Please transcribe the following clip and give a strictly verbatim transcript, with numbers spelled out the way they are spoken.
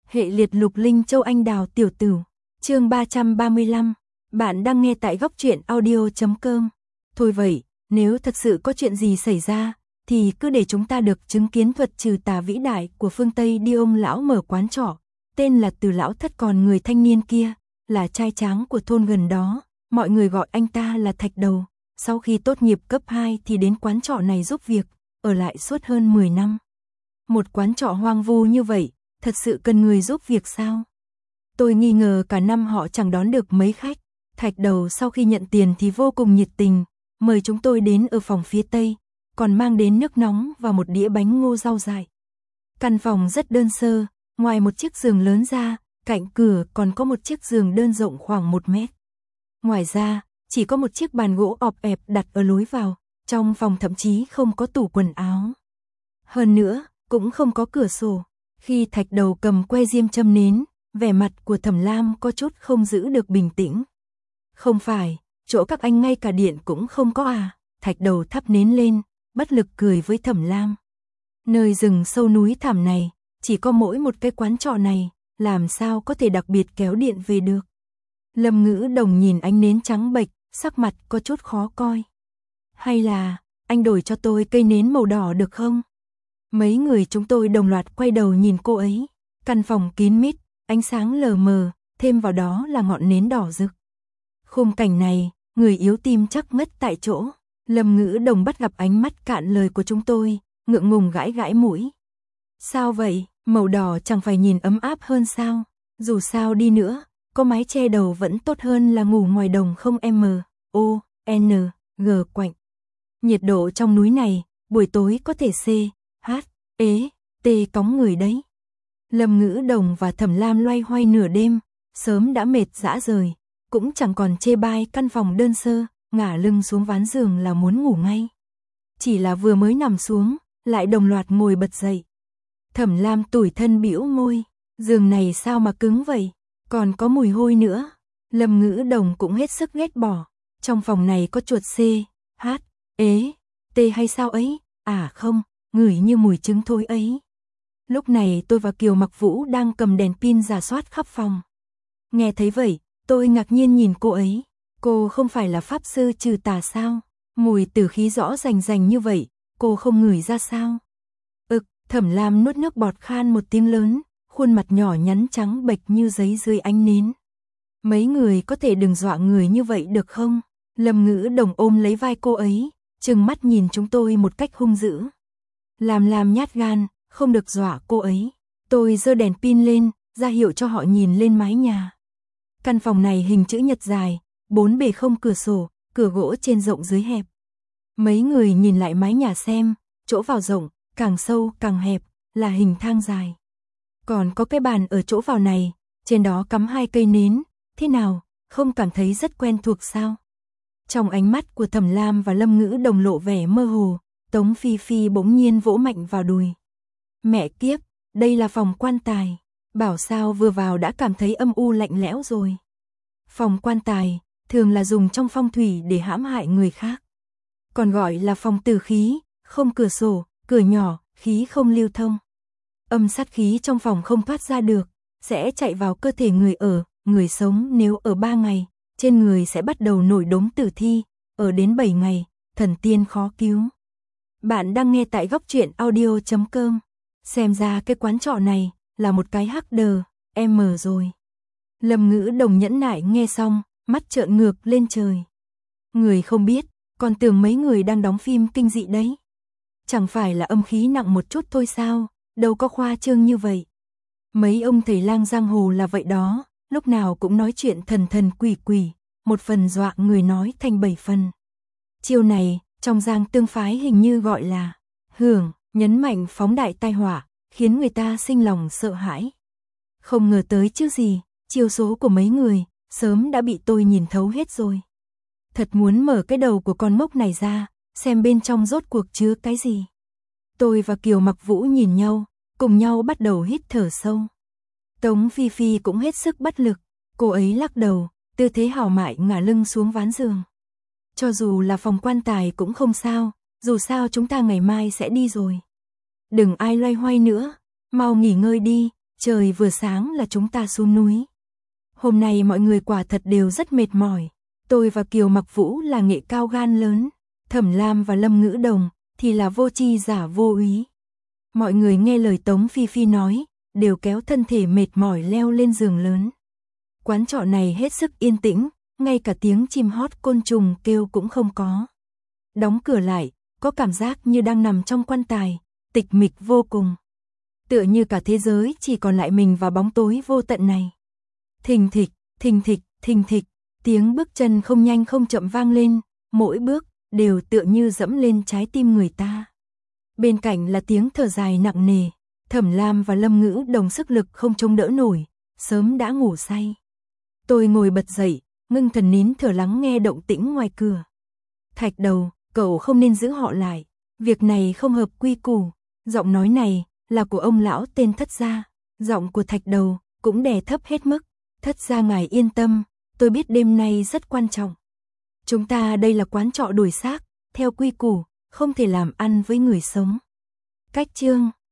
Hệ liệt lục linh châu anh đào tiểu tử. Chương ba trăm ba mươi lăm. Bạn đang nghe tại góc truyện audio chấm com. Thôi vậy, nếu thật sự có chuyện gì xảy ra, thì cứ để chúng ta được chứng kiến thuật trừ tà vĩ đại của phương Tây đi. Ông lão mở quán trọ, tên là Từ lão thất, còn người thanh niên kia là trai tráng của thôn gần đó, mọi người gọi anh ta là Thạch Đầu. Sau khi tốt nghiệp cấp hai thì đến quán trọ này giúp việc, ở lại suốt hơn mười năm. Một quán trọ hoang vu như vậy, thật sự cần người giúp việc sao? Tôi nghi ngờ cả năm họ chẳng đón được mấy khách. Thạch Đầu sau khi nhận tiền thì vô cùng nhiệt tình, mời chúng tôi đến ở phòng phía Tây, còn mang đến nước nóng và một đĩa bánh ngô rau dại. Căn phòng rất đơn sơ, ngoài một chiếc giường lớn ra, cạnh cửa còn có một chiếc giường đơn rộng khoảng một mét. Ngoài ra, chỉ có một chiếc bàn gỗ ọp ẹp đặt ở lối vào, trong phòng thậm chí không có tủ quần áo. Hơn nữa, cũng không có cửa sổ. Khi Thạch Đầu cầm que diêm châm nến, vẻ mặt của Thẩm Lam có chút không giữ được bình tĩnh. Không phải, chỗ các anh ngay cả điện cũng không có à? Thạch Đầu thắp nến lên, bất lực cười với Thẩm Lam. Nơi rừng sâu núi thẳm này, chỉ có mỗi một cái quán trọ này, làm sao có thể đặc biệt kéo điện về được? Lâm Ngữ Đồng nhìn ánh nến trắng bệch, sắc mặt có chút khó coi. Hay là, anh đổi cho tôi cây nến màu đỏ được không? Mấy người chúng tôi đồng loạt quay đầu nhìn cô ấy. Căn phòng kín mít, ánh sáng lờ mờ, thêm vào đó là ngọn nến đỏ rực. Khung cảnh này, người yếu tim chắc ngất tại chỗ. Lâm Ngữ Đồng bắt gặp ánh mắt cạn lời của chúng tôi, ngượng ngùng gãi gãi mũi. Sao vậy, màu đỏ chẳng phải nhìn ấm áp hơn sao? Dù sao đi nữa, có mái che đầu vẫn tốt hơn là ngủ ngoài đồng không M, O, N, G quạnh. Nhiệt độ trong núi này, buổi tối có thể C, H, ế, T cóng người đấy. Lâm Ngữ Đồng và Thẩm Lam loay hoay nửa đêm, sớm đã mệt rã rời, cũng chẳng còn chê bai căn phòng đơn sơ, ngả lưng xuống ván giường là muốn ngủ ngay. Chỉ là vừa mới nằm xuống, lại đồng loạt ngồi bật dậy. Thẩm Lam tủi thân bĩu môi, giường này sao mà cứng vậy, còn có mùi hôi nữa. Lâm Ngữ Đồng cũng hết sức ghét bỏ, trong phòng này có chuột C, H, ế, T hay sao ấy, à không, ngửi như mùi trứng thôi ấy. Lúc này tôi và Kiều Mặc Vũ đang cầm đèn pin rà soát khắp phòng. Nghe thấy vậy, tôi ngạc nhiên nhìn cô ấy. Cô không phải là pháp sư trừ tà sao? Mùi tử khí rõ rành rành như vậy, cô không ngửi ra sao? Ực, Thẩm Lam nuốt nước bọt khan một tiếng lớn, khuôn mặt nhỏ nhắn trắng bệch như giấy dưới ánh nến. Mấy người có thể đừng dọa người như vậy được không? Lâm Ngữ Đồng ôm lấy vai cô ấy, trừng mắt nhìn chúng tôi một cách hung dữ. Làm làm nhát gan, không được dọa cô ấy. Tôi giơ đèn pin lên, ra hiệu cho họ nhìn lên mái nhà. Căn phòng này hình chữ nhật dài, bốn bề không cửa sổ, cửa gỗ trên rộng dưới hẹp. Mấy người nhìn lại mái nhà xem, chỗ vào rộng, càng sâu càng hẹp, là hình thang dài. Còn có cái bàn ở chỗ vào này, trên đó cắm hai cây nến, thế nào, không cảm thấy rất quen thuộc sao? Trong ánh mắt của Thẩm Lam và Lâm Ngữ Đồng lộ vẻ mơ hồ, Tống Phi Phi bỗng nhiên vỗ mạnh vào đùi. Mẹ kiếp, đây là phòng quan tài, bảo sao vừa vào đã cảm thấy âm u lạnh lẽo rồi. Phòng quan tài, thường là dùng trong phong thủy để hãm hại người khác. Còn gọi là phòng tử khí, không cửa sổ, cửa nhỏ, khí không lưu thông. Âm sát khí trong phòng không thoát ra được, sẽ chạy vào cơ thể người ở, người sống nếu ở ba ngày, trên người sẽ bắt đầu nổi đốm tử thi, ở đến bảy ngày, thần tiên khó cứu. Bạn đang nghe tại góc truyện audio chấm com. Xem ra cái quán trọ này là một cái hắc đờ, M rồi. Lâm Ngữ Đồng nhẫn nại nghe xong, mắt trợn ngược lên trời. Người không biết, còn tưởng mấy người đang đóng phim kinh dị đấy. Chẳng phải là âm khí nặng một chút thôi sao, đâu có khoa trương như vậy. Mấy ông thầy lang giang hồ là vậy đó, lúc nào cũng nói chuyện thần thần quỷ quỷ, một phần dọa người nói thành bảy phần. Chiêu này, trong Giang Tương phái hình như gọi là hưởng, nhấn mạnh phóng đại tai họa, khiến người ta sinh lòng sợ hãi. Không ngờ tới chứ gì, chiêu số của mấy người, sớm đã bị tôi nhìn thấu hết rồi. Thật muốn mở cái đầu của con mốc này ra, xem bên trong rốt cuộc chứa cái gì. Tôi và Kiều Mặc Vũ nhìn nhau, cùng nhau bắt đầu hít thở sâu. Tống Phi Phi cũng hết sức bất lực, cô ấy lắc đầu, tư thế hào mại ngả lưng xuống ván giường. Cho dù là phòng quan tài cũng không sao, dù sao chúng ta ngày mai sẽ đi rồi. Đừng ai loay hoay nữa, mau nghỉ ngơi đi, trời vừa sáng là chúng ta xuống núi. Hôm nay mọi người quả thật đều rất mệt mỏi. Tôi và Kiều Mặc Vũ là nghệ cao gan lớn, Thẩm Lam và Lâm Ngữ Đồng thì là vô tri giả vô úy. Mọi người nghe lời Tống Phi Phi nói, đều kéo thân thể mệt mỏi leo lên giường lớn. Quán trọ này hết sức yên tĩnh, ngay cả tiếng chim hót côn trùng kêu cũng không có. Đóng cửa lại, có cảm giác như đang nằm trong quan tài, tịch mịch vô cùng. Tựa như cả thế giới chỉ còn lại mình và bóng tối vô tận này. Thình thịch, thình thịch, thình thịch, tiếng bước chân không nhanh không chậm vang lên, mỗi bước đều tựa như dẫm lên trái tim người ta. Bên cạnh là tiếng thở dài nặng nề, Thẩm Lam và Lâm Ngữ Đồng sức lực không chống đỡ nổi, sớm đã ngủ say. Tôi ngồi bật dậy, ngưng thần nín thở lắng nghe động tĩnh ngoài cửa. Thạch Đầu, cậu không nên giữ họ lại, việc này không hợp quy củ. Giọng nói này là của ông lão tên Thất Gia, giọng của Thạch Đầu cũng đè thấp hết mức. Thất Gia ngài yên tâm, tôi biết đêm nay rất quan trọng. Chúng ta đây là quán trọ đuổi xác, theo quy củ, không thể làm ăn với người sống. Cách chương